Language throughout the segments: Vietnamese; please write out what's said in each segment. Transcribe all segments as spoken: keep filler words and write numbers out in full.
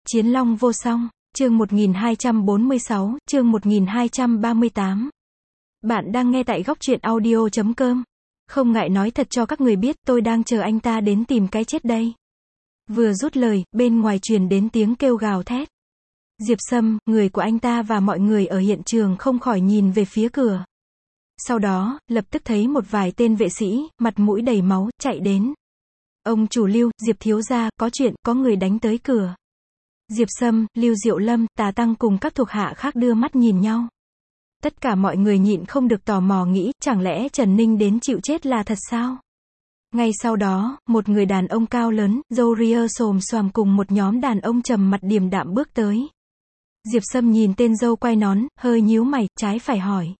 Chiến Long vô song, chương một nghìn hai trăm bốn mươi sáu, chương một nghìn hai trăm ba mươi tám. Bạn đang nghe tại góc truyện audio chấm com. Không ngại nói thật cho các người biết, tôi đang chờ anh ta đến tìm cái chết đây. Vừa rút lời, bên ngoài truyền đến tiếng kêu gào thét. Diệp Sâm, người của anh ta và mọi người ở hiện trường không khỏi nhìn về phía cửa. Sau đó, lập tức thấy một vài tên vệ sĩ, mặt mũi đầy máu, chạy đến. Ông chủ Lưu, Diệp thiếu gia, có chuyện, có người đánh tới cửa. Diệp Sâm, Lưu Diệu Lâm, Tà Tăng cùng các thuộc hạ khác đưa mắt nhìn nhau. Tất cả mọi người nhịn không được tò mò nghĩ, chẳng lẽ Trần Ninh đến chịu chết là thật sao? Ngay sau đó, một người đàn ông cao lớn, râu ria xồm xoàm cùng một nhóm đàn ông trầm mặt điềm đạm bước tới. Diệp Sâm nhìn tên dâu quay nón, hơi nhíu mày, trái phải hỏi.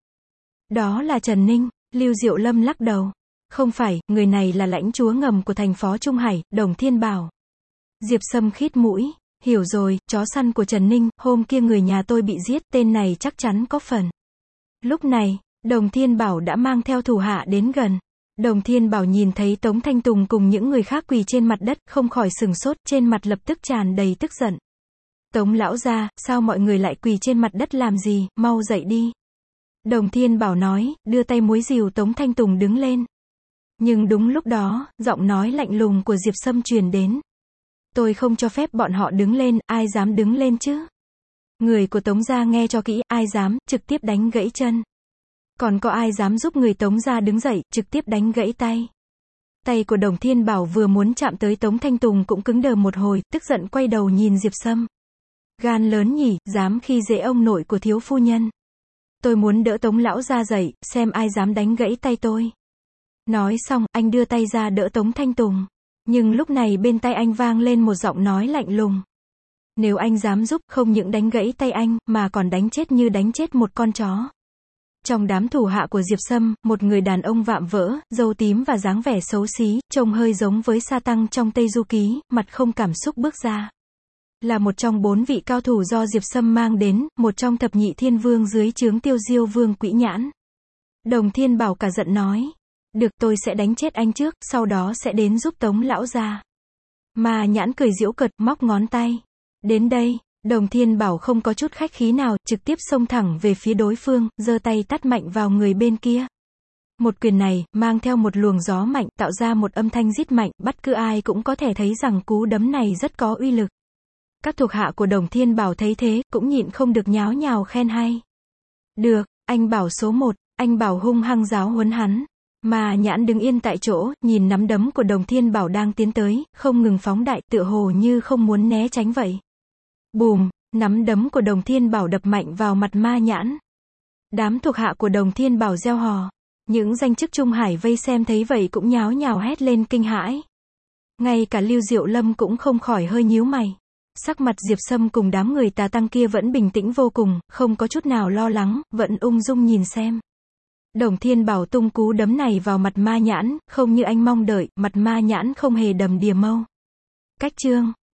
Đó là Trần Ninh. Lưu Diệu Lâm lắc đầu. Không phải, người này là lãnh chúa ngầm của thành Phó Trung Hải, Đồng Thiên Bảo. Diệp Sâm khít mũi. Hiểu rồi, chó săn của Trần Ninh, hôm kia người nhà tôi bị giết, tên này chắc chắn có phần. Lúc này, Đồng Thiên Bảo đã mang theo thủ hạ đến gần. Đồng Thiên Bảo nhìn thấy Tống Thanh Tùng cùng những người khác quỳ trên mặt đất, không khỏi sừng sốt, trên mặt lập tức tràn đầy tức giận. Tống lão gia, sao mọi người lại quỳ trên mặt đất làm gì, mau dậy đi. Đồng Thiên Bảo nói, đưa tay múi dìu Tống Thanh Tùng đứng lên. Nhưng đúng lúc đó, giọng nói lạnh lùng của Diệp Sâm truyền đến. Tôi không cho phép bọn họ đứng lên, ai dám đứng lên chứ? Người của Tống gia nghe cho kỹ, ai dám, trực tiếp đánh gãy chân. Còn có ai dám giúp người Tống gia đứng dậy, trực tiếp đánh gãy tay. Tay của Đồng Thiên Bảo vừa muốn chạm tới Tống Thanh Tùng cũng cứng đờ một hồi, tức giận quay đầu nhìn Diệp Sâm. Gan lớn nhỉ, dám khi dễ ông nội của thiếu phu nhân. Tôi muốn đỡ Tống lão gia dậy, xem ai dám đánh gãy tay tôi. Nói xong, anh đưa tay ra đỡ Tống Thanh Tùng. Nhưng lúc này bên tai anh vang lên một giọng nói lạnh lùng. Nếu anh dám giúp, không những đánh gãy tay anh, mà còn đánh chết như đánh chết một con chó. Trong đám thủ hạ của Diệp Sâm, một người đàn ông vạm vỡ, râu tím và dáng vẻ xấu xí, trông hơi giống với Sa Tăng trong Tây Du Ký, mặt không cảm xúc bước ra. Là một trong bốn vị cao thủ do Diệp Sâm mang đến, một trong thập nhị thiên vương dưới trướng Tiêu Diêu Vương Quỹ Nhãn. Đồng Thiên Bảo cả giận nói. Được, tôi sẽ đánh chết anh trước, sau đó sẽ đến giúp Tống lão gia. Ma Nhãn cười giễu cợt, móc ngón tay. Đến đây, Đồng Thiên Bảo không có chút khách khí nào, trực tiếp xông thẳng về phía đối phương, giơ tay tát mạnh vào người bên kia. Một quyền này, mang theo một luồng gió mạnh, tạo ra một âm thanh rít mạnh, bất cứ ai cũng có thể thấy rằng cú đấm này rất có uy lực. Các thuộc hạ của Đồng Thiên Bảo thấy thế, cũng nhịn không được nháo nhào khen hay. Được, anh Bảo số một, anh Bảo hung hăng giáo huấn hắn. Ma Nhãn đứng yên tại chỗ, nhìn nắm đấm của Đồng Thiên Bảo đang tiến tới, không ngừng phóng đại, tựa hồ như không muốn né tránh vậy. Bùm, nắm đấm của Đồng Thiên Bảo đập mạnh vào mặt Ma Nhãn. Đám thuộc hạ của Đồng Thiên Bảo reo hò. Những danh chức Trung Hải vây xem thấy vậy cũng nháo nhào hét lên kinh hãi. Ngay cả Lưu Diệu Lâm cũng không khỏi hơi nhíu mày. Sắc mặt Diệp Sâm cùng đám người Tà Tăng kia vẫn bình tĩnh vô cùng, không có chút nào lo lắng, vẫn ung dung nhìn xem. Đồng Thiên Bảo tung cú đấm này vào mặt Ma Nhãn, không như anh mong đợi, mặt Ma Nhãn không hề đầm đìa mâu. Cách chương